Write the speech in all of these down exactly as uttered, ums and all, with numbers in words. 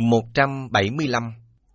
một trăm bảy mươi lăm.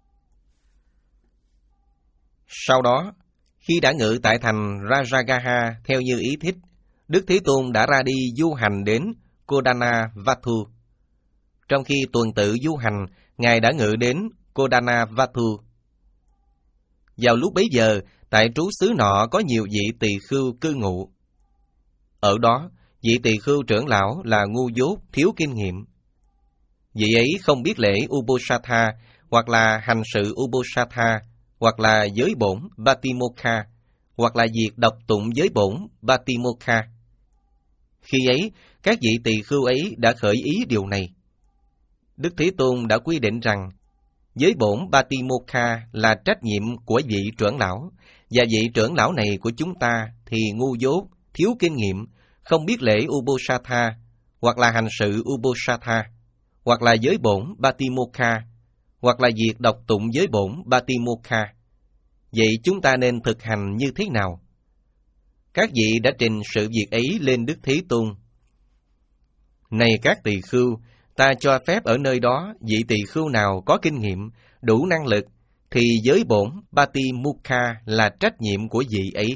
Sau đó, khi đã ngự tại thành Rajagaha theo như ý thích, Đức Thế Tôn đã ra đi du hành đến Kodanavathu. Trong khi tuần tự du hành, Ngài đã ngự đến Kodanavathu. Vào lúc bấy giờ, tại trú xứ nọ có nhiều vị tỳ khưu cư ngụ. Ở đó, vị tỳ khưu trưởng lão là ngu dốt, thiếu kinh nghiệm. Vị ấy không biết lễ Uposatha, hoặc là hành sự Uposatha, hoặc là giới bổn Batimokha, hoặc là việc đọc tụng giới bổn Batimokha. Khi ấy, các vị tỳ khưu ấy đã khởi ý điều này. Đức Thế Tôn đã quy định rằng, giới bổn Batimokha là trách nhiệm của vị trưởng lão, và vị trưởng lão này của chúng ta thì ngu dốt, thiếu kinh nghiệm, không biết lễ Uposatha, hoặc là hành sự Uposatha, hoặc là giới bổn Batimokha, hoặc là việc đọc tụng giới bổn Batimokha. Vậy chúng ta nên thực hành như thế nào? Các vị đã trình sự việc ấy lên Đức Thế Tôn. Này các tỳ khưu, ta cho phép ở nơi đó vị tỳ khưu nào có kinh nghiệm, đủ năng lực, thì giới bổn Batimokha là trách nhiệm của vị ấy.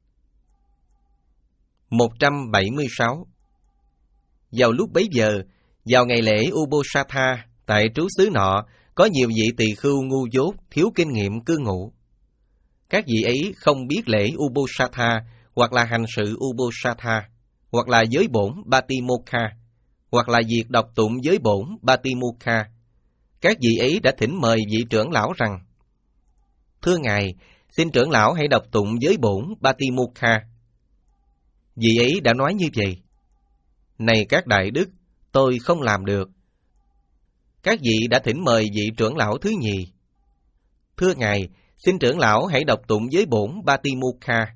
một trăm bảy mươi sáu. Vào lúc bấy giờ, vào ngày lễ Uposatha, tại trú xứ nọ, có nhiều vị tỳ khưu ngu dốt, thiếu kinh nghiệm cư ngụ. Các vị ấy không biết lễ Uposatha, hoặc là hành sự Uposatha, hoặc là giới bổn Batimokha, hoặc là việc đọc tụng giới bổn Batimokha. Các vị ấy đã thỉnh mời vị trưởng lão rằng, thưa Ngài, xin trưởng lão hãy đọc tụng giới bổn Batimokha. Vị ấy đã nói như vậy. Này các đại đức, tôi không làm được. Các vị đã thỉnh mời vị trưởng lão thứ nhì. Thưa Ngài, xin trưởng lão hãy đọc tụng giới bổn Batimokha.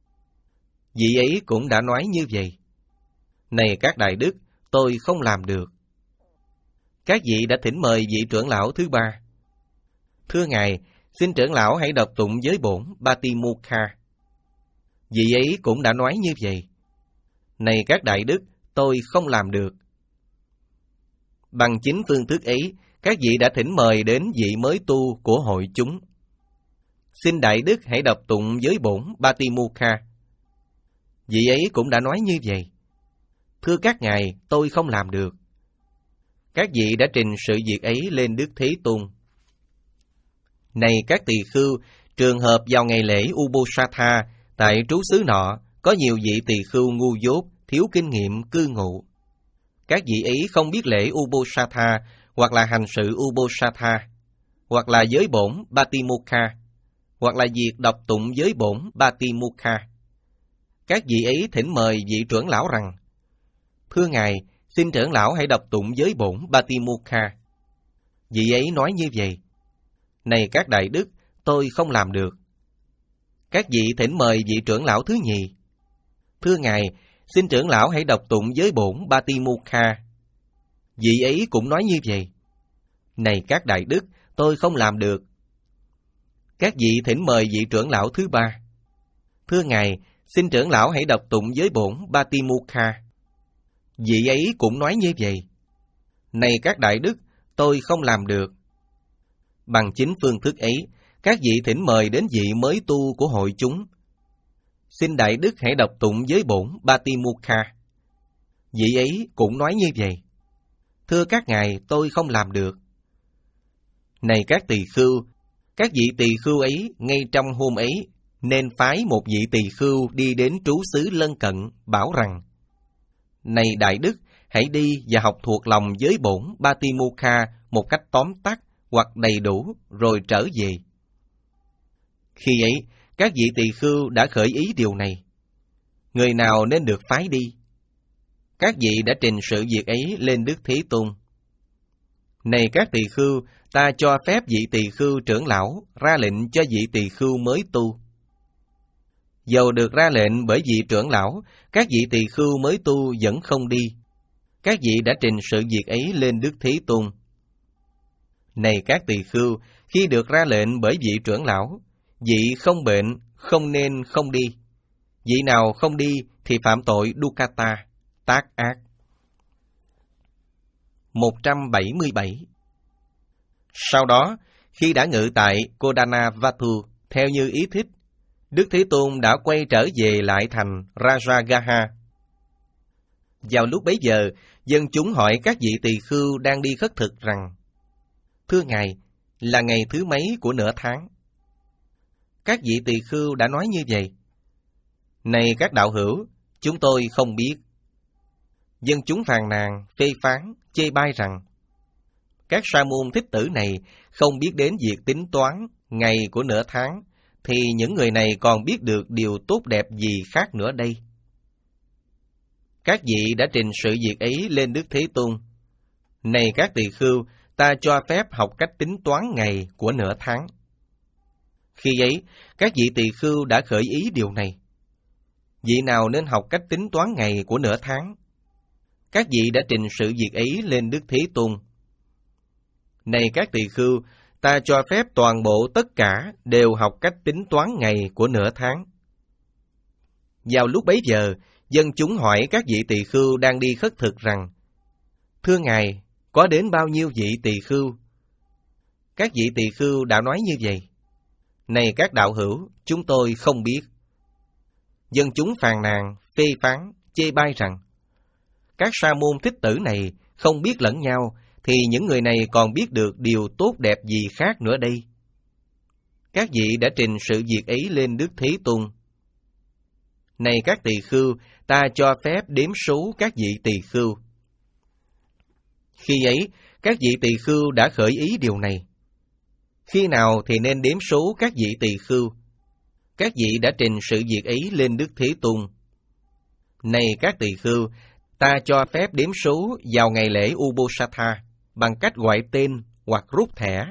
Vị ấy cũng đã nói như vậy. Này các đại đức, tôi không làm được. Các vị đã thỉnh mời vị trưởng lão thứ ba. Thưa Ngài, xin trưởng lão hãy đọc tụng giới bổn Batimokha. Vị ấy cũng đã nói như vậy. Này các đại đức, tôi không làm được. Bằng chính phương thức ấy, các vị đã thỉnh mời đến vị mới tu của hội chúng. Xin đại đức hãy đọc tụng giới bổn Batimokha. Vị ấy cũng đã nói như vậy. Thưa các ngài, tôi không làm được. Các vị đã trình sự việc ấy lên Đức Thế Tôn. Này các tỳ khưu, trường hợp vào ngày lễ Uposatha, tại trú xứ nọ, có nhiều vị tỳ khưu ngu dốt, thiếu kinh nghiệm cư ngụ. Các vị ấy không biết lễ Uposatha, hoặc là hành sự Uposatha, hoặc là giới bổn Batimokha, hoặc là việc đọc tụng giới bổn Batimokha. Các vị ấy thỉnh mời vị trưởng lão rằng, thưa Ngài, xin trưởng lão hãy đọc tụng giới bổn Batimokha. Vị ấy nói như vậy. Này các đại đức, tôi không làm được. Các vị thỉnh mời vị trưởng lão thứ nhì. Thưa Ngài, xin trưởng lão hãy đọc tụng giới bổn Batimokha. Vị ấy cũng nói như vậy. Này các đại đức, tôi không làm được. Các vị thỉnh mời vị trưởng lão thứ ba. Thưa Ngài, xin trưởng lão hãy đọc tụng giới bổn Batimokha. Vị ấy cũng nói như vậy. Này các đại đức, tôi không làm được. Bằng chính phương thức ấy, các vị thỉnh mời đến vị mới tu của hội chúng. Xin đại đức hãy đọc tụng giới bổn Batimokha. Vị ấy cũng nói như vậy. Thưa các ngài, tôi không làm được. Này các tỳ khưu, các vị tỳ khưu ấy ngay trong hôm ấy nên phái một vị tỳ khưu đi đến trú xứ lân cận, bảo rằng, này đại đức, hãy đi và học thuộc lòng giới bổn Batimokha một cách tóm tắt hoặc đầy đủ, rồi trở về. Khi ấy, các vị tỳ khưu đã khởi ý điều này. Người nào nên được phái đi? Các vị đã trình sự việc ấy lên Đức Thế Tôn. Này các tỳ khưu, ta cho phép vị tỳ khưu trưởng lão ra lệnh cho vị tỳ khưu mới tu. Dầu được ra lệnh bởi vị trưởng lão, các vị tỳ khưu mới tu vẫn không đi. Các vị đã trình sự việc ấy lên Đức Thế Tôn. Này các tỳ khưu, khi được ra lệnh bởi vị trưởng lão, vị không bệnh, không nên không đi. Vị nào không đi thì phạm tội Dukata, tác ác. một trăm bảy mươi bảy. Sau đó, khi đã ngự tại Kodanavatu theo như ý thích, Đức Thế Tôn đã quay trở về lại thành Rajagaha. Vào lúc bấy giờ, dân chúng hỏi các vị tỳ khưu đang đi khất thực rằng: Thưa Ngài, là ngày thứ mấy của nửa tháng? Các vị tỳ khưu đã nói như vậy: Này các đạo hữu, chúng tôi không biết. Dân chúng phàn nàn, phê phán, chê bai rằng: Các sa môn thích tử này không biết đến việc tính toán ngày của nửa tháng, thì những người này còn biết được điều tốt đẹp gì khác nữa đây? Các vị đã trình sự việc ấy lên Đức Thế Tôn: Này các tỳ khưu, ta cho phép học cách tính toán ngày của nửa tháng. Khi ấy, các vị tỳ khưu đã khởi ý điều này: Vị nào nên học cách tính toán ngày của nửa tháng? Các vị đã trình sự việc ấy lên Đức Thế Tôn: Này các tỳ khưu, ta cho phép toàn bộ tất cả đều học cách tính toán ngày của nửa tháng. Vào lúc bấy giờ, dân chúng hỏi các vị tỳ khưu đang đi khất thực rằng: Thưa Ngài, có đến bao nhiêu vị tỳ khưu? Các vị tỳ khưu đã nói như vậy: Này các đạo hữu, chúng tôi không biết. Dân chúng phàn nàn, phê phán, chê bai rằng: Các sa môn thích tử này không biết lẫn nhau, thì những người này còn biết được điều tốt đẹp gì khác nữa đây? Các vị đã trình sự việc ấy lên Đức Thế Tôn: Này các tỳ khưu, ta cho phép đếm số các vị tỳ khưu. Khi ấy, các vị tỳ khưu đã khởi ý điều này: Khi nào thì nên đếm số các vị tỳ khưu? Các vị đã trình sự việc ấy lên Đức Thế Tôn: Này các tỳ khưu, ta cho phép đếm số vào ngày lễ Ubosatha bằng cách gọi tên hoặc rút thẻ.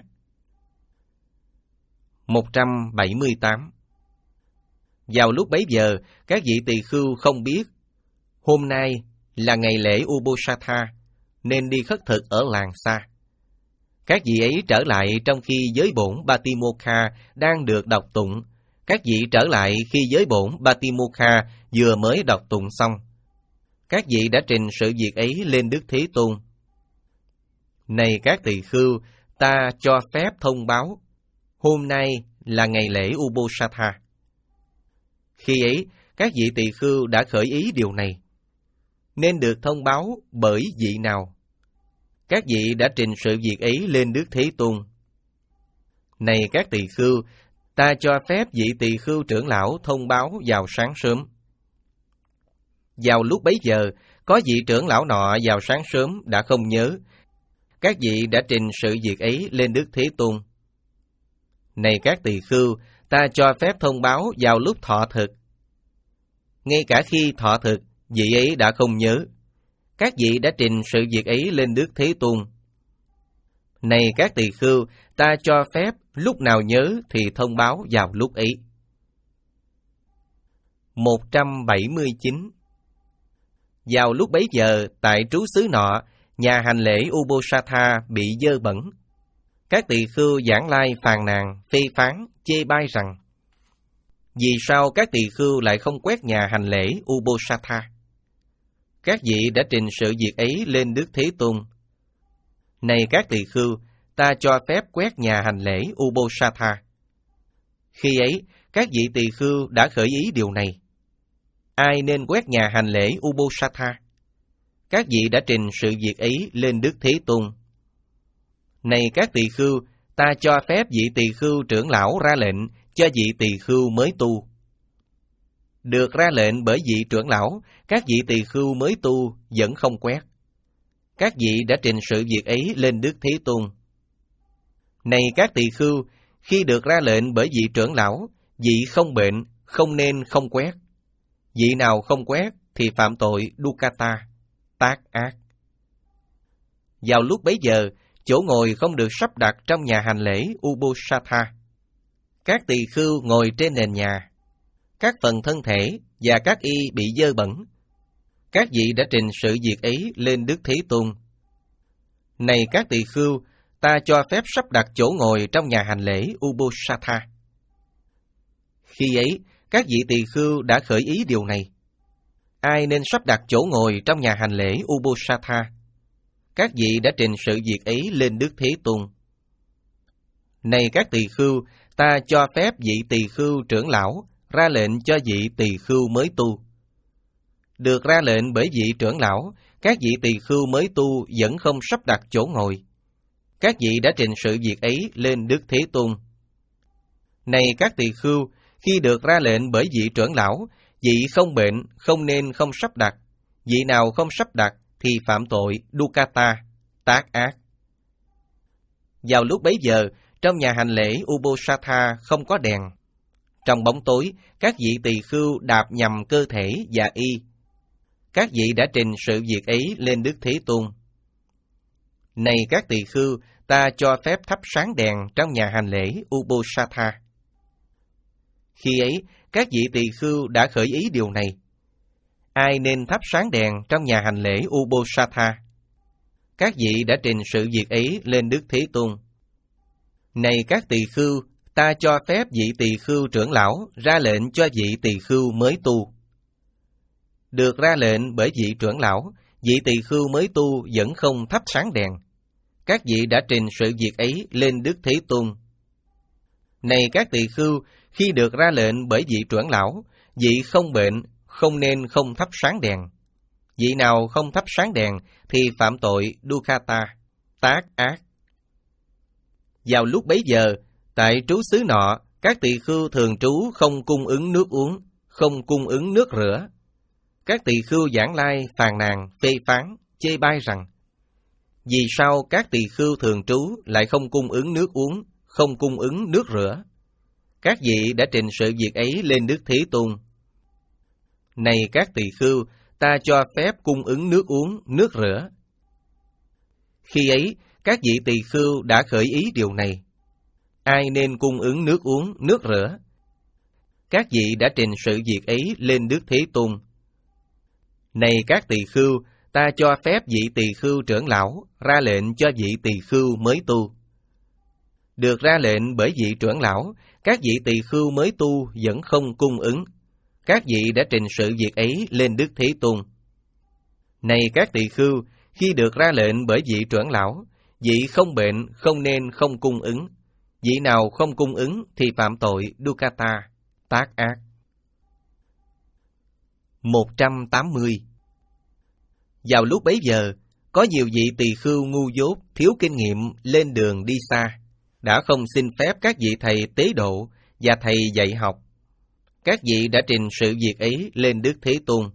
một trăm bảy mươi tám. Vào lúc bấy giờ, các vị tỳ khưu không biết hôm nay là ngày lễ Ubosatha, nên đi khất thực ở làng xa. Các vị ấy trở lại trong khi giới bổn Batimokha đang được đọc tụng. Các vị trở lại khi giới bổn Batimokha vừa mới đọc tụng xong. Các vị đã trình sự việc ấy lên Đức Thế Tôn: Này các tỳ khưu, ta cho phép thông báo hôm nay là ngày lễ Ubosatha. Khi ấy, các vị tỳ khưu đã khởi ý điều này: Nên được thông báo bởi vị nào? Các vị đã trình sự việc ấy lên Đức Thế Tôn: Này các tỳ khưu, ta cho phép vị tỳ khưu trưởng lão thông báo vào sáng sớm. Vào lúc bấy giờ, có vị trưởng lão nọ vào sáng sớm đã không nhớ. Các vị đã trình sự việc ấy lên Đức Thế Tôn: Này các tỳ khưu, ta cho phép thông báo vào lúc thọ thực. Ngay cả khi thọ thực, vị ấy đã không nhớ. Các vị đã trình sự việc ấy lên Đức Thế Tôn: Này các tỳ khưu, ta cho phép lúc nào nhớ thì thông báo vào lúc ấy. một trăm bảy mươi chín. Vào lúc bấy giờ, tại trú xứ nọ, nhà hành lễ Ubosatha bị dơ bẩn. Các tỳ khưu giảng lai phàn nàn, phê phán, chê bai rằng: Vì sao các tỳ khưu lại không quét nhà hành lễ Ubosatha? Các vị đã trình sự việc ấy lên Đức Thế Tôn: Này các tỳ khưu, ta cho phép quét nhà hành lễ Ubosatha. Khi ấy, các vị tỳ khưu đã khởi ý điều này: Ai nên quét nhà hành lễ Ubosatha? Các vị đã trình sự việc ấy lên Đức Thế Tôn: Này các tỳ khưu, ta cho phép vị tỳ khưu trưởng lão ra lệnh cho vị tỳ khưu mới tu. Được ra lệnh bởi vị trưởng lão, các vị tỳ khưu mới tu vẫn không quét. Các vị đã trình sự việc ấy lên Đức Thế Tôn: Này các tỳ khưu, khi được ra lệnh bởi vị trưởng lão, vị không bệnh, không nên không quét. Vị nào không quét thì phạm tội Dukata, tác ác. Vào lúc bấy giờ, chỗ ngồi không được sắp đặt trong nhà hành lễ Ubosatha. Các tỳ khưu ngồi trên nền nhà. Các phần thân thể và các y bị dơ bẩn. Các vị đã trình sự việc ấy lên Đức Thế Tôn: Này các tỳ khưu, ta cho phép sắp đặt chỗ ngồi trong nhà hành lễ Ubosatha. Khi ấy, các vị tỳ khưu đã khởi ý điều này: Ai nên sắp đặt chỗ ngồi trong nhà hành lễ Ubosatha? Các vị đã trình sự việc ấy lên Đức Thế Tôn: Này các tỳ khưu, ta cho phép vị tỳ khưu trưởng lão ra lệnh cho vị tỳ khưu mới tu. Được ra lệnh bởi vị trưởng lão, các vị tỳ khưu mới tu vẫn không sắp đặt chỗ ngồi. Các vị đã trình sự việc ấy lên Đức Thế Tôn. Này các tỳ khưu, khi được ra lệnh bởi vị trưởng lão, vị không bệnh không nên không sắp đặt. Vị nào không sắp đặt thì phạm tội Dukata, tác ác. Vào lúc bấy giờ, trong nhà hành lễ Ubosatha không có đèn. Trong bóng tối, các vị tỳ khưu đạp nhằm cơ thể và y. Các vị đã trình sự việc ấy lên Đức Thế Tôn. Này các tỳ khưu, ta cho phép thắp sáng đèn trong nhà hành lễ Ubosatha. Khi ấy, các vị tỳ khưu đã khởi ý điều này. Ai nên thắp sáng đèn trong nhà hành lễ Ubosatha? Các vị đã trình sự việc ấy lên Đức Thế Tôn. Này các tỳ khưu, ta cho phép vị tỳ khưu trưởng lão ra lệnh cho vị tỳ khưu mới tu. Được ra lệnh bởi vị trưởng lão, vị tỳ khưu mới tu vẫn không thắp sáng đèn. Các vị đã trình sự việc ấy lên Đức Thế Tôn. Này các tỳ khưu, khi được ra lệnh bởi vị trưởng lão, vị không bệnh không nên không thắp sáng đèn. Vị nào không thắp sáng đèn thì phạm tội Dukata, tác ác. Vào lúc bấy giờ, tại trú xứ nọ, các tỳ khưu thường trú không cung ứng nước uống, không cung ứng nước rửa. Các tỳ khưu giảng lai phàn nàn, phê phán, chê bai rằng: vì sao các tỳ khưu thường trú lại không cung ứng nước uống, không cung ứng nước rửa? Các vị đã trình sự việc ấy lên Đức Thế Tôn. Này các tỳ khưu, ta cho phép cung ứng nước uống, nước rửa. Khi ấy, các vị tỳ khưu đã khởi ý điều này. Ai nên cung ứng nước uống, nước rửa? Các vị đã trình sự việc ấy lên Đức Thế Tôn. Này các tỳ khưu, ta cho phép vị tỳ khưu trưởng lão ra lệnh cho vị tỳ khưu mới tu. Được ra lệnh bởi vị trưởng lão, các vị tỳ khưu mới tu vẫn không cung ứng. Các vị đã trình sự việc ấy lên Đức Thế Tôn. Này các tỳ khưu, khi được ra lệnh bởi vị trưởng lão, vị không bệnh không nên không cung ứng. Vị nào không cung ứng thì phạm tội Dukata, tác ác. một trăm tám mươi. Vào lúc bấy giờ, có nhiều vị tỳ khưu ngu dốt, thiếu kinh nghiệm lên đường đi xa, đã không xin phép các vị thầy tế độ và thầy dạy học. Các vị đã trình sự việc ấy lên Đức Thế Tôn.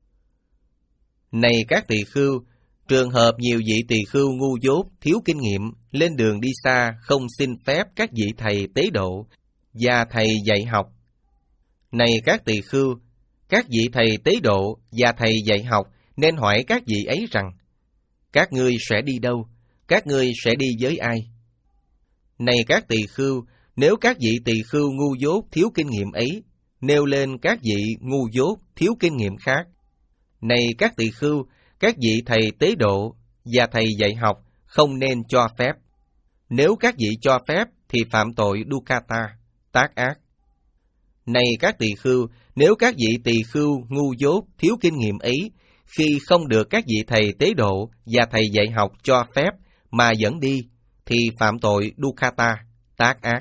Này các tỳ khưu, trường hợp nhiều vị tỳ khưu ngu dốt, thiếu kinh nghiệm lên đường đi xa không xin phép các vị thầy tế độ và thầy dạy học. Này các tỳ khưu, các vị thầy tế độ và thầy dạy học nên hỏi các vị ấy rằng: các ngươi sẽ đi đâu? Các ngươi sẽ đi với ai? Này các tỳ khưu, nếu các vị tỳ khưu ngu dốt thiếu kinh nghiệm ấy nêu lên các vị ngu dốt thiếu kinh nghiệm khác: này các tỳ khưu, các vị thầy tế độ và thầy dạy học không nên cho phép. Nếu các vị cho phép thì phạm tội Dukata, tác ác. Này các tỳ khưu, nếu các vị tỳ khưu ngu dốt thiếu kinh nghiệm ấy khi không được các vị thầy tế độ và thầy dạy học cho phép mà vẫn đi thì phạm tội Dukata, tác ác.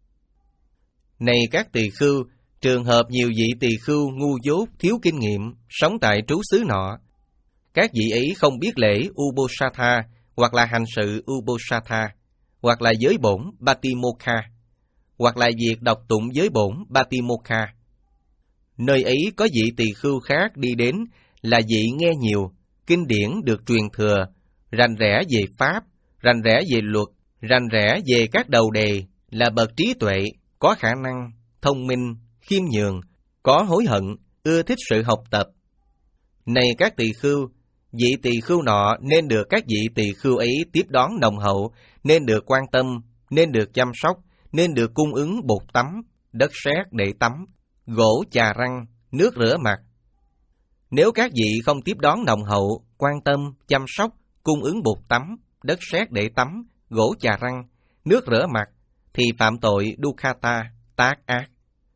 Này các tỳ khưu, trường hợp nhiều vị tỳ khưu ngu dốt thiếu kinh nghiệm sống tại trú xứ nọ, các vị ấy không biết lễ Ubosatha hoặc là hành sự Ubosatha, hoặc là giới bổn Batimokha, hoặc là việc đọc tụng giới bổn Batimokha. Nơi ấy có vị tỳ khưu khác đi đến là vị nghe nhiều, kinh điển được truyền thừa, rành rẽ về pháp, rành rẽ về luật, rành rẽ về các đầu đề, là bậc trí tuệ, có khả năng, thông minh, khiêm nhường, có hối hận, ưa thích sự học tập. Này các tỳ khưu, vị tỳ khưu nọ nên được các vị tỳ khưu ấy tiếp đón nồng hậu, nên được quan tâm, nên được chăm sóc, nên được cung ứng bột tắm, đất sét để tắm, gỗ chà răng, nước rửa mặt. Nếu các vị không tiếp đón nồng hậu, quan tâm, chăm sóc, cung ứng bột tắm, đất sét để tắm, gỗ chà răng, nước rửa mặt, thì phạm tội Dukata, tác ác.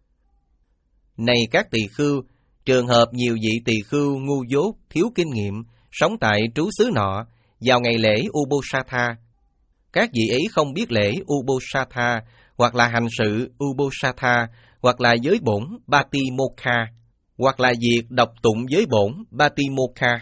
Này các tỳ khưu, trường hợp nhiều vị tỳ khưu ngu dốt, thiếu kinh nghiệm, sống tại trú xứ nọ, vào ngày lễ Ubosatha, các vị ấy không biết lễ Ubosatha, hoặc là hành sự Ubosatha, hoặc là giới bổn Batimokha, hoặc là việc đọc tụng giới bổn Batimokha.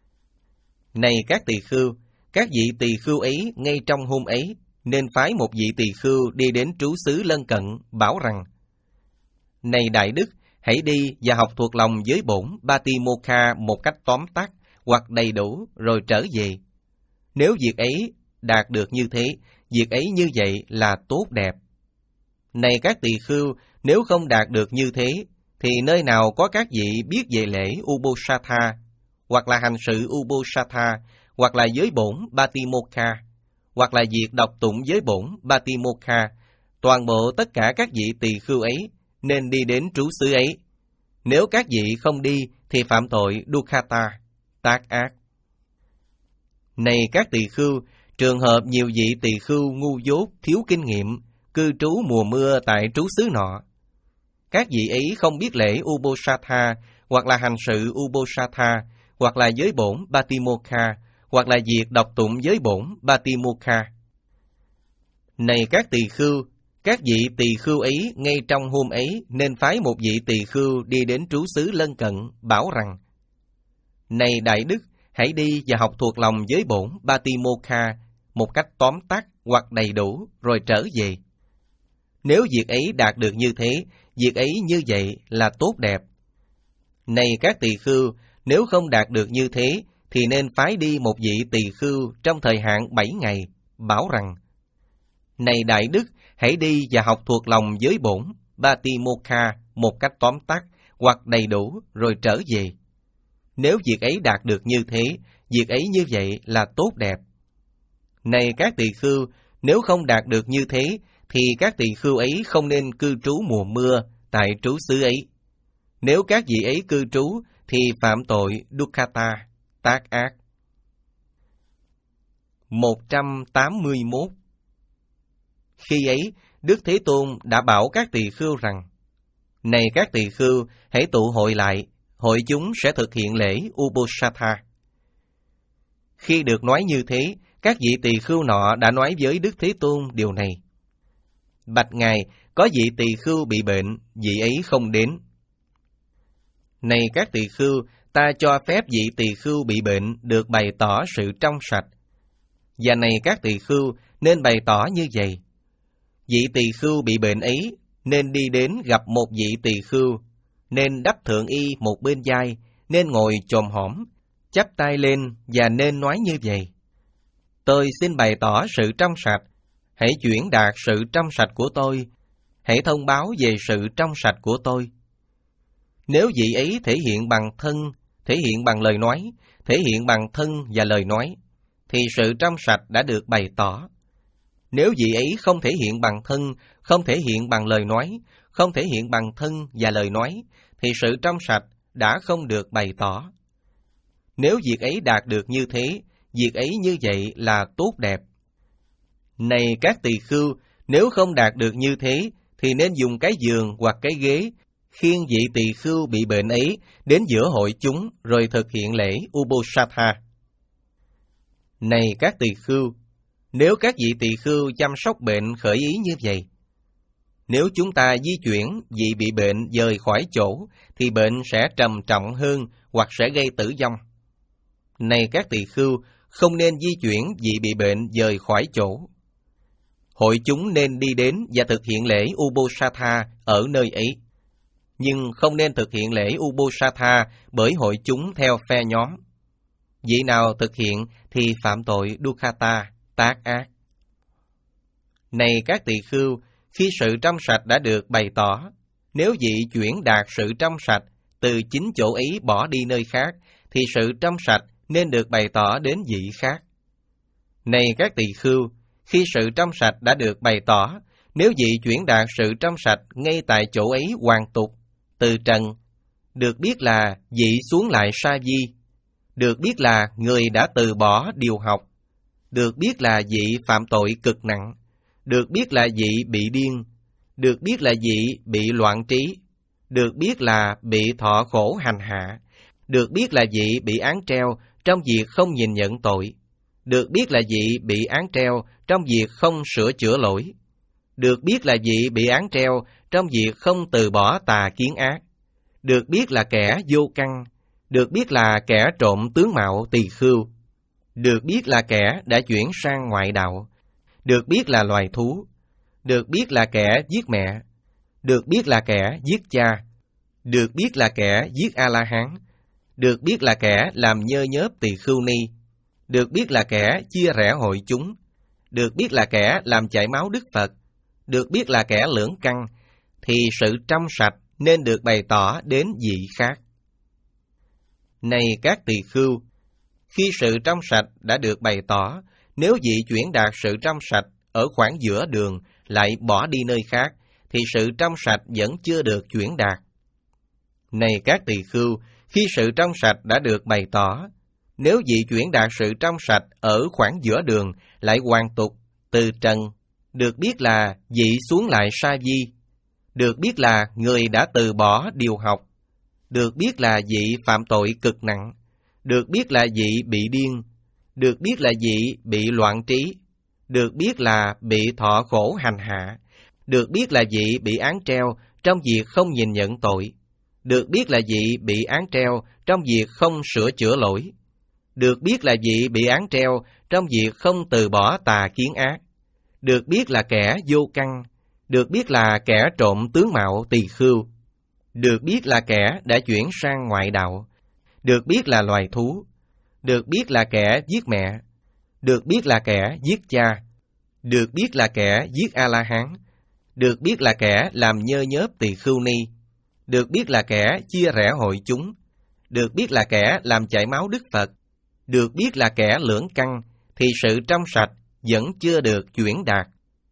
Này các tỳ khưu, các vị tỳ khưu ấy ngay trong hôm ấy nên phái một vị tỳ khưu đi đến trú xứ lân cận, bảo rằng: Này đại đức, hãy đi và học thuộc lòng giới bổn Batimokha một cách tóm tắt hoặc đầy đủ rồi trở về. Nếu việc ấy đạt được như thế, việc ấy như vậy là tốt đẹp. Này các tỳ khưu, nếu không đạt được như thế, thì nơi nào có các vị biết về lễ Ubosatha, hoặc là hành sự Ubosatha, hoặc là giới bổn Batimokha, hoặc là việc đọc tụng giới bổn Batimokha, toàn bộ tất cả các vị tỳ khưu ấy nên đi đến trú xứ ấy. Nếu các vị không đi, thì phạm tội Dukkata, tác ác. Này các tỳ khưu, trường hợp nhiều vị tỳ khưu ngu dốt, thiếu kinh nghiệm, cư trú mùa mưa tại trú xứ nọ. Các vị ấy không biết lễ Ubosatha, hoặc là hành sự Ubosatha, hoặc là giới bổn Batimokha, hoặc là việc đọc tụng giới bổn Batimokha. Này các tỳ khưu, các vị tỳ khưu ấy ngay trong hôm ấy nên phái một vị tỳ khưu đi đến trú xứ lân cận, bảo rằng: Này đại đức, hãy đi và học thuộc lòng giới bổn Batimokha một cách tóm tắt hoặc đầy đủ rồi trở về. Nếu việc ấy đạt được như thế, việc ấy như vậy là tốt đẹp. Này các tỳ khưu, nếu không đạt được như thế, thì nên phái đi một vị tỳ khưu trong thời hạn bảy ngày, bảo rằng: Này đại đức, hãy đi và học thuộc lòng giới bổn Batimokha một cách tóm tắt hoặc đầy đủ rồi trở về. Nếu việc ấy đạt được như thế, việc ấy như vậy là tốt đẹp. Này các tỳ khưu, nếu không đạt được như thế, thì các tỳ khưu ấy không nên cư trú mùa mưa tại trú xứ ấy. Nếu các vị ấy cư trú, thì phạm tội Dukkata, tác ác. một trăm tám mươi mốt. Khi ấy, Đức Thế Tôn đã bảo các tỳ khưu rằng: Này các tỳ khưu, hãy tụ hội lại, hội chúng sẽ thực hiện lễ Ubosatha. Khi được nói như thế, các vị tỳ khưu nọ đã nói với Đức Thế Tôn điều này: Bạch Ngài, có vị tỳ khưu bị bệnh, vị ấy không đến. Này các tỳ khưu, ta cho phép vị tỳ khưu bị bệnh được bày tỏ sự trong sạch. Và này các tỳ khưu, nên bày tỏ như vậy: Vị tỳ khưu bị bệnh ấy nên đi đến gặp một vị tỳ khưu, nên đắp thượng y một bên vai, nên ngồi chồm hổm, chắp tay lên và nên nói như vậy: Tôi xin bày tỏ sự trong sạch, hãy chuyển đạt sự trong sạch của tôi, hãy thông báo về sự trong sạch của tôi. Nếu vị ấy thể hiện bằng thân, thể hiện bằng lời nói, thể hiện bằng thân và lời nói, thì sự trong sạch đã được bày tỏ. Nếu vị ấy không thể hiện bằng thân, không thể hiện bằng lời nói, không thể hiện bằng thân và lời nói, thì sự trong sạch đã không được bày tỏ. Nếu việc ấy đạt được như thế, việc ấy như vậy là tốt đẹp. Này các tỳ khưu, nếu không đạt được như thế, thì nên dùng cái giường hoặc cái ghế, khiêng vị tỳ khưu bị bệnh ấy đến giữa hội chúng, rồi thực hiện lễ Ubosatha. Này các tỳ khưu, nếu các vị tỳ khưu chăm sóc bệnh khởi ý như vậy, nếu chúng ta di chuyển vị bị bệnh rời khỏi chỗ, thì bệnh sẽ trầm trọng hơn hoặc sẽ gây tử vong. Này các tỳ khưu, không nên di chuyển vị bị bệnh rời khỏi chỗ. Hội chúng nên đi đến và thực hiện lễ Ubosatha ở nơi ấy, nhưng không nên thực hiện lễ Ubosatha bởi hội chúng theo phe nhóm. Vị nào thực hiện thì phạm tội Dukkata, tác ác. Này các tỳ khưu, khi sự trong sạch đã được bày tỏ, nếu vị chuyển đạt sự trong sạch từ chính chỗ ấy bỏ đi nơi khác, thì sự trong sạch nên được bày tỏ đến vị khác. Này các tỳ khưu, khi sự trong sạch đã được bày tỏ, nếu vị chuyển đạt sự trong sạch ngay tại chỗ ấy hoàn tục, từ trần, được biết là vị xuống lại sa di, được biết là người đã từ bỏ điều học, được biết là vị phạm tội cực nặng, được biết là vị bị điên, được biết là vị bị loạn trí, được biết là bị thọ khổ hành hạ, được biết là vị bị án treo trong việc không nhìn nhận tội, Được biết là vị bị án treo trong việc không sửa chữa lỗi. Được biết là vị bị án treo trong việc không từ bỏ tà kiến ác. Được biết là kẻ vô căn. Được biết là kẻ trộm tướng mạo tỳ khưu. Được biết là kẻ đã chuyển sang ngoại đạo. Được biết là loài thú. Được biết là kẻ giết mẹ. Được biết là kẻ giết cha. Được biết là kẻ giết A-la-hán. Được biết là kẻ làm nhơ nhớp tỳ khưu ni. Được biết là kẻ chia rẽ hội chúng. Được biết là kẻ làm chảy máu Đức Phật. Được biết là kẻ lưỡng căn, thì sự trong sạch nên được bày tỏ đến vị khác. Này các tỳ khưu, khi sự trong sạch đã được bày tỏ, nếu vị chuyển đạt sự trong sạch ở khoảng giữa đường lại bỏ đi nơi khác, thì sự trong sạch vẫn chưa được chuyển đạt. Này các tỳ khưu, khi sự trong sạch đã được bày tỏ, nếu vị chuyển đạt sự trong sạch ở khoảng giữa đường lại hoàn tục, từ trần, được biết là vị xuống lại sa di, được biết là người đã từ bỏ điều học, được biết là vị phạm tội cực nặng, được biết là vị bị điên, được biết là vị bị loạn trí, được biết là bị thọ khổ hành hạ, được biết là vị bị án treo trong việc không nhìn nhận tội, được biết là vị bị án treo trong việc không sửa chữa lỗi, được biết là vị bị án treo trong việc không từ bỏ tà kiến ác, được biết là kẻ vô căn, được biết là kẻ trộm tướng mạo tỳ khưu, được biết là kẻ đã chuyển sang ngoại đạo, được biết là loài thú, được biết là kẻ giết mẹ, được biết là kẻ giết cha, được biết là kẻ giết A-la-hán, được biết là kẻ làm nhơ nhớp tỳ khưu ni, được biết là kẻ chia rẽ hội chúng, được biết là kẻ làm chảy máu Đức Phật, được biết là kẻ lưỡng căn, thì sự trong sạch vẫn chưa được chuyển đạt.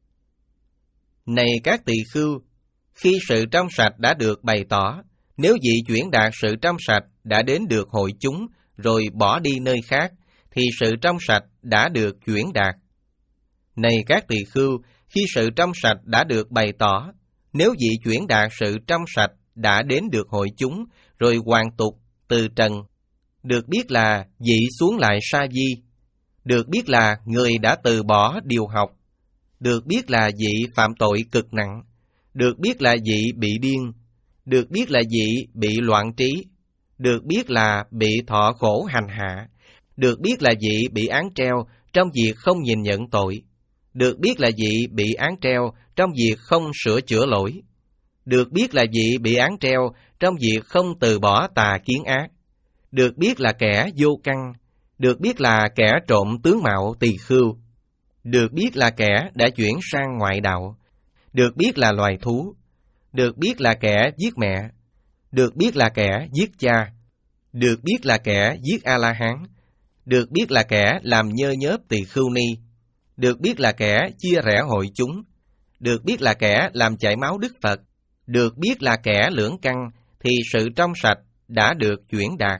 Này các tỳ khưu, khi sự trong sạch đã được bày tỏ, nếu vị chuyển đạt sự trong sạch đã đến được hội chúng rồi bỏ đi nơi khác, thì sự trong sạch đã được chuyển đạt. Này các tỳ khưu, khi sự trong sạch đã được bày tỏ, nếu vị chuyển đạt sự trong sạch đã đến được hội chúng rồi hoàn tục, từ trần, được biết là vị xuống lại sa di, được biết là người đã từ bỏ điều học, được biết là vị phạm tội cực nặng, được biết là vị bị điên, được biết là vị bị loạn trí, được biết là bị thọ khổ hành hạ, được biết là vị bị án treo trong việc không nhìn nhận tội, được biết là vị bị án treo trong việc không sửa chữa lỗi, được biết là vị bị án treo trong việc không từ bỏ tà kiến ác, được biết là kẻ vô căn, được biết là kẻ trộm tướng mạo tỳ khưu, được biết là kẻ đã chuyển sang ngoại đạo, được biết là loài thú, được biết là kẻ giết mẹ, được biết là kẻ giết cha, được biết là kẻ giết A-la-hán, được biết là kẻ làm nhơ nhớp tỳ khưu ni, được biết là kẻ chia rẽ hội chúng, được biết là kẻ làm chảy máu Đức Phật, được biết là kẻ lưỡng căn, thì sự trong sạch đã được chuyển đạt.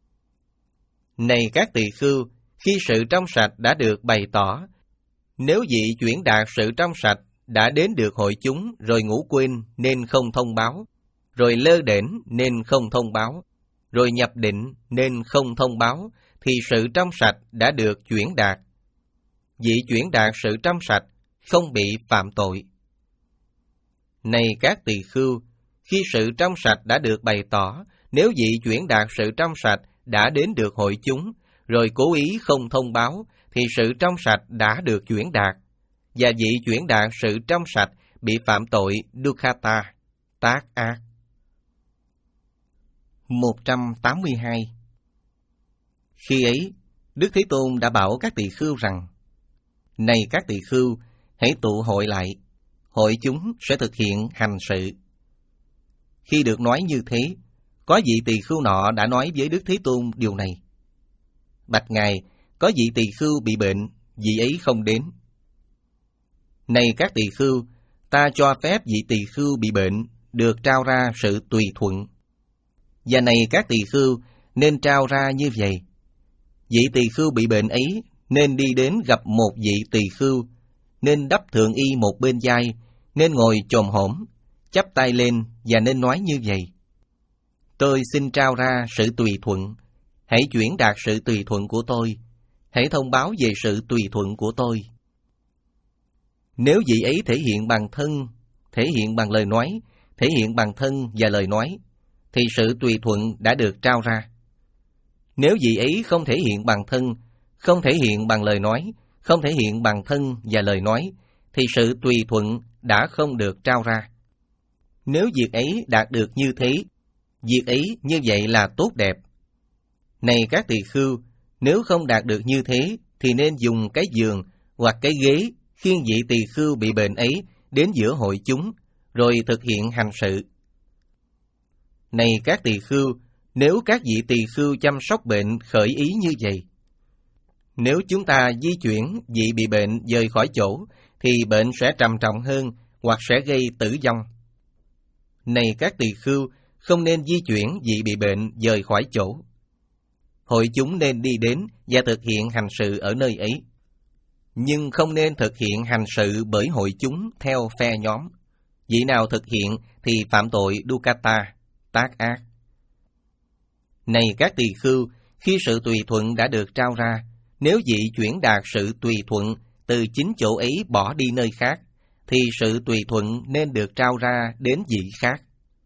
Này các tỳ khưu, khi sự trong sạch đã được bày tỏ, nếu vị chuyển đạt sự trong sạch đã đến được hội chúng rồi ngủ quên nên không thông báo, rồi lơ đễnh nên không thông báo, rồi nhập định nên không thông báo, thì sự trong sạch đã được chuyển đạt. Vị chuyển đạt sự trong sạch không bị phạm tội. Này các tỳ khưu, khi sự trong sạch đã được bày tỏ, nếu vị chuyển đạt sự trong sạch đã đến được hội chúng, rồi cố ý không thông báo, thì sự trong sạch đã được chuyển đạt, và vị chuyển đạt sự trong sạch bị phạm tội Dukkata, tác ác. một trăm tám mươi hai. Khi ấy, Đức Thế Tôn đã bảo các tỳ khưu rằng: Này các tỳ khưu, hãy tụ hội lại, hội chúng sẽ thực hiện hành sự. Khi được nói như thế, có vị tỳ khưu nọ đã nói với Đức Thế Tôn điều này: Bạch Ngài, có vị tỳ khưu bị bệnh, vị ấy không đến. Này các tỳ khưu, ta cho phép vị tỳ khưu bị bệnh được trao ra sự tùy thuận. Và này các tỳ khưu, nên trao ra như vậy: vị tỳ khưu bị bệnh ấy nên đi đến gặp một vị tỳ khưu, nên đắp thượng y một bên vai, nên ngồi chồm hổm, chắp tay lên và nên nói như vậy: Tôi xin trao ra sự tùy thuận, hãy chuyển đạt sự tùy thuận của tôi, hãy thông báo về sự tùy thuận của tôi. Nếu vị ấy thể hiện bằng thân, thể hiện bằng lời nói, thể hiện bằng thân và lời nói, thì sự tùy thuận đã được trao ra. Nếu vị ấy không thể hiện bằng thân, không thể hiện bằng lời nói, không thể hiện bằng thân và lời nói, thì sự tùy thuận đã không được trao ra. Nếu việc ấy đạt được như thế, việc ấy như vậy là tốt đẹp. Này các tỳ khưu, nếu không đạt được như thế, thì nên dùng cái giường hoặc cái ghế khiêng vị tỳ khưu bị bệnh ấy đến giữa hội chúng, rồi thực hiện hành sự. Này các tỳ khưu, nếu các vị tỳ khưu chăm sóc bệnh khởi ý như vậy, nếu chúng ta di chuyển vị bị bệnh rời khỏi chỗ, thì bệnh sẽ trầm trọng hơn hoặc sẽ gây tử vong. Này các tỳ khưu, không nên di chuyển vị bị bệnh rời khỏi chỗ. Hội chúng nên đi đến và thực hiện hành sự ở nơi ấy, nhưng không nên thực hiện hành sự bởi hội chúng theo phe nhóm. Vị nào thực hiện thì phạm tội dukkata, tác ác. Này các tỳ khưu, khi sự tùy thuận đã được trao ra, nếu vị chuyển đạt sự tùy thuận từ chính chỗ ấy bỏ đi nơi khác, thì sự tùy thuận nên được trao ra đến vị khác.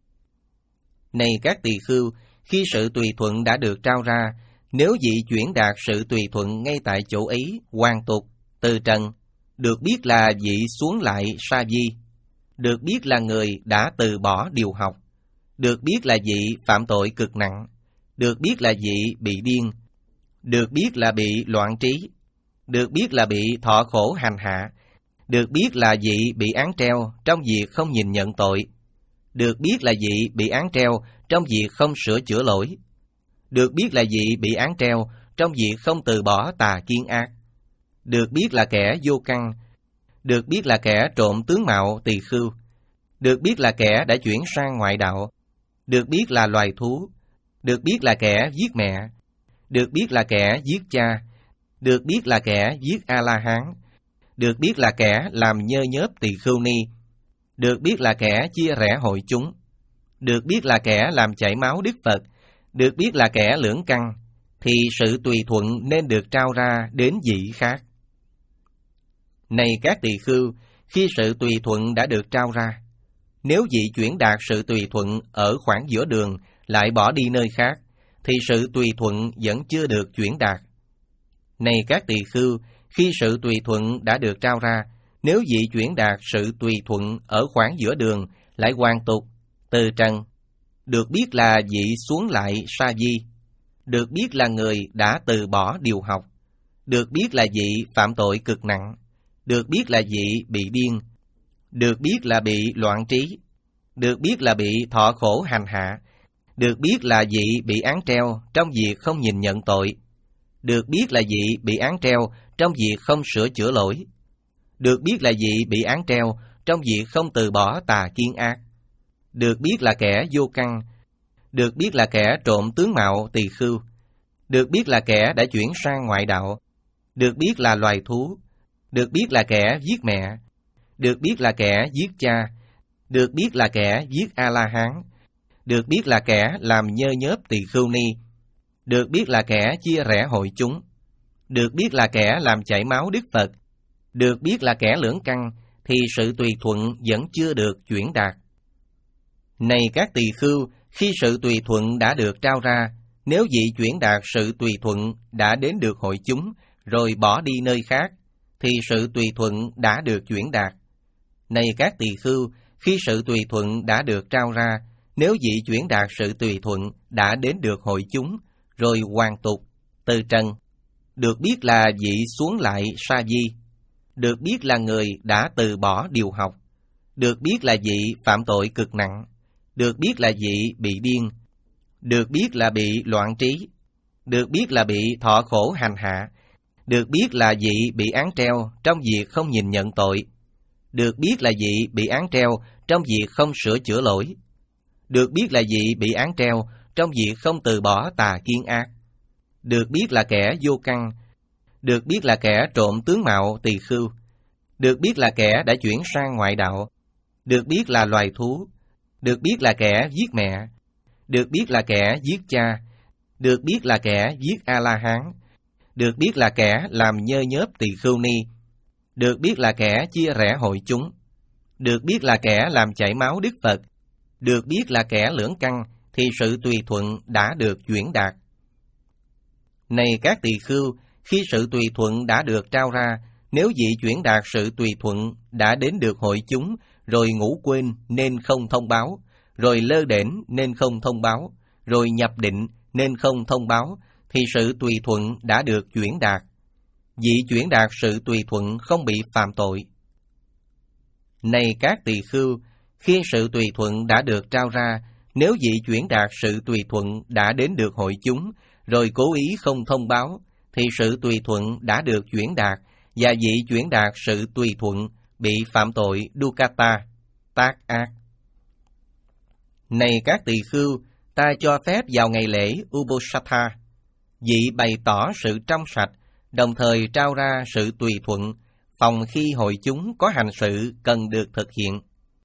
Này các tỳ khưu, khi sự tùy thuận đã được trao ra, nếu vị chuyển đạt sự tùy thuận ngay tại chỗ ấy hoàn tục, từ trần, được biết là vị xuống lại sa di, được biết là người đã từ bỏ điều học, được biết là vị phạm tội cực nặng, được biết là vị bị điên, được biết là bị loạn trí, được biết là bị thọ khổ hành hạ, được biết là vị bị án treo trong việc không nhìn nhận tội, được biết là vị bị án treo trong việc không sửa chữa lỗi, được biết là vị bị án treo trong việc không từ bỏ tà kiến ác, được biết là kẻ vô căn, được biết là kẻ trộm tướng mạo tỳ khưu, được biết là kẻ đã chuyển sang ngoại đạo, được biết là loài thú, được biết là kẻ giết mẹ, được biết là kẻ giết cha, được biết là kẻ giết A-la-hán, được biết là kẻ làm nhơ nhớp tỳ khưu ni, được biết là kẻ chia rẽ hội chúng, được biết là kẻ làm chảy máu Đức Phật, được biết là kẻ lưỡng căn, thì sự tùy thuận nên được trao ra đến vị khác. Này các tỳ khưu, khi sự tùy thuận đã được trao ra, nếu vị chuyển đạt sự tùy thuận ở khoảng giữa đường lại bỏ đi nơi khác, thì sự tùy thuận vẫn chưa được chuyển đạt. Này các tỳ khưu, khi sự tùy thuận đã được trao ra, nếu vị chuyển đạt sự tùy thuận ở khoảng giữa đường lại hoàn tục, từ trần, được biết là vị xuống lại sa di, được biết là người đã từ bỏ điều học, được biết là vị phạm tội cực nặng, được biết là vị bị điên, được biết là bị loạn trí, được biết là bị thọ khổ hành hạ, được biết là vị bị án treo trong việc không nhìn nhận tội, được biết là vị bị án treo trong việc không sửa chữa lỗi, được biết là vị bị án treo trong việc không từ bỏ tà kiến ác, được biết là kẻ vô căn, được biết là kẻ trộm tướng mạo tỳ khưu, được biết là kẻ đã chuyển sang ngoại đạo, được biết là loài thú, được biết là kẻ giết mẹ, được biết là kẻ giết cha, được biết là kẻ giết A-la-hán, được biết là kẻ làm nhơ nhớp tỳ khưu ni, được biết là kẻ giết A-la-hán, được biết là kẻ làm chảy máu Đức Phật, được biết là kẻ lưỡng căn, thì sự tùy thuận nên được trao ra đến vị khác. Này các tỳ khưu, khi sự tùy thuận đã được trao ra, nếu vị chuyển đạt sự tùy thuận ở khoảng giữa đường lại bỏ đi nơi khác, thì sự tùy thuận vẫn chưa được chuyển đạt. Được biết là kẻ làm nhơ nhớp tỳ khưu ni, được biết là kẻ chia rẽ hội chúng, được biết là kẻ làm chảy máu Đức Phật, được biết là kẻ lưỡng căn, thì sự tùy thuận vẫn chưa được chuyển đạt. Này các tỳ khưu, khi sự tùy thuận đã được trao ra, nếu vị chuyển đạt sự tùy thuận đã đến được hội chúng, rồi bỏ đi nơi khác, thì sự tùy thuận đã được chuyển đạt. Này các tỳ khưu, khi sự tùy thuận đã được trao ra, nếu vị chuyển đạt sự tùy thuận đã đến được hội chúng, rồi hoàn tục, từ trần, được biết là vị xuống lại sa di, được biết là người đã từ bỏ điều học, được biết là vị phạm tội cực nặng, được biết là vị bị điên, được biết là bị loạn trí, được biết là bị thọ khổ hành hạ, được biết là vị bị án treo trong việc không nhìn nhận tội, được biết là vị bị án treo trong việc không sửa chữa lỗi, được biết là vị bị án treo trong việc không từ bỏ tà kiến ác, được biết là kẻ vô căn, được biết là kẻ trộm tướng mạo tỳ khưu, được biết là kẻ đã chuyển sang ngoại đạo, được biết là loài thú, được biết là kẻ giết mẹ, được biết là kẻ giết cha, được biết là kẻ giết A-la-hán, được biết là kẻ làm nhơ nhớp tỳ khưu ni, được biết là kẻ chia rẽ hội chúng, được biết là kẻ làm chảy máu Đức Phật, được biết là kẻ lưỡng căn, thì sự tùy thuận đã được chuyển đạt. Này các tỳ khưu, khi sự tùy thuận đã được trao ra, nếu vị chuyển đạt sự tùy thuận đã đến được hội chúng, rồi ngủ quên nên không thông báo, rồi lơ đễnh nên không thông báo, rồi nhập định nên không thông báo, thì sự tùy thuận đã được chuyển đạt. Vị chuyển đạt sự tùy thuận không bị phạm tội. Này các tỳ khưu, khi sự tùy thuận đã được trao ra, nếu vị chuyển đạt sự tùy thuận đã đến được hội chúng, rồi cố ý không thông báo, thì sự tùy thuận đã được chuyển đạt, và vị chuyển đạt sự tùy thuận bị phạm tội Dukata, tác ác. Này các tỳ khưu, ta cho phép vào ngày lễ Uposatha, vị bày tỏ sự trong sạch, đồng thời trao ra sự tùy thuận, phòng khi hội chúng có hành sự cần được thực hiện.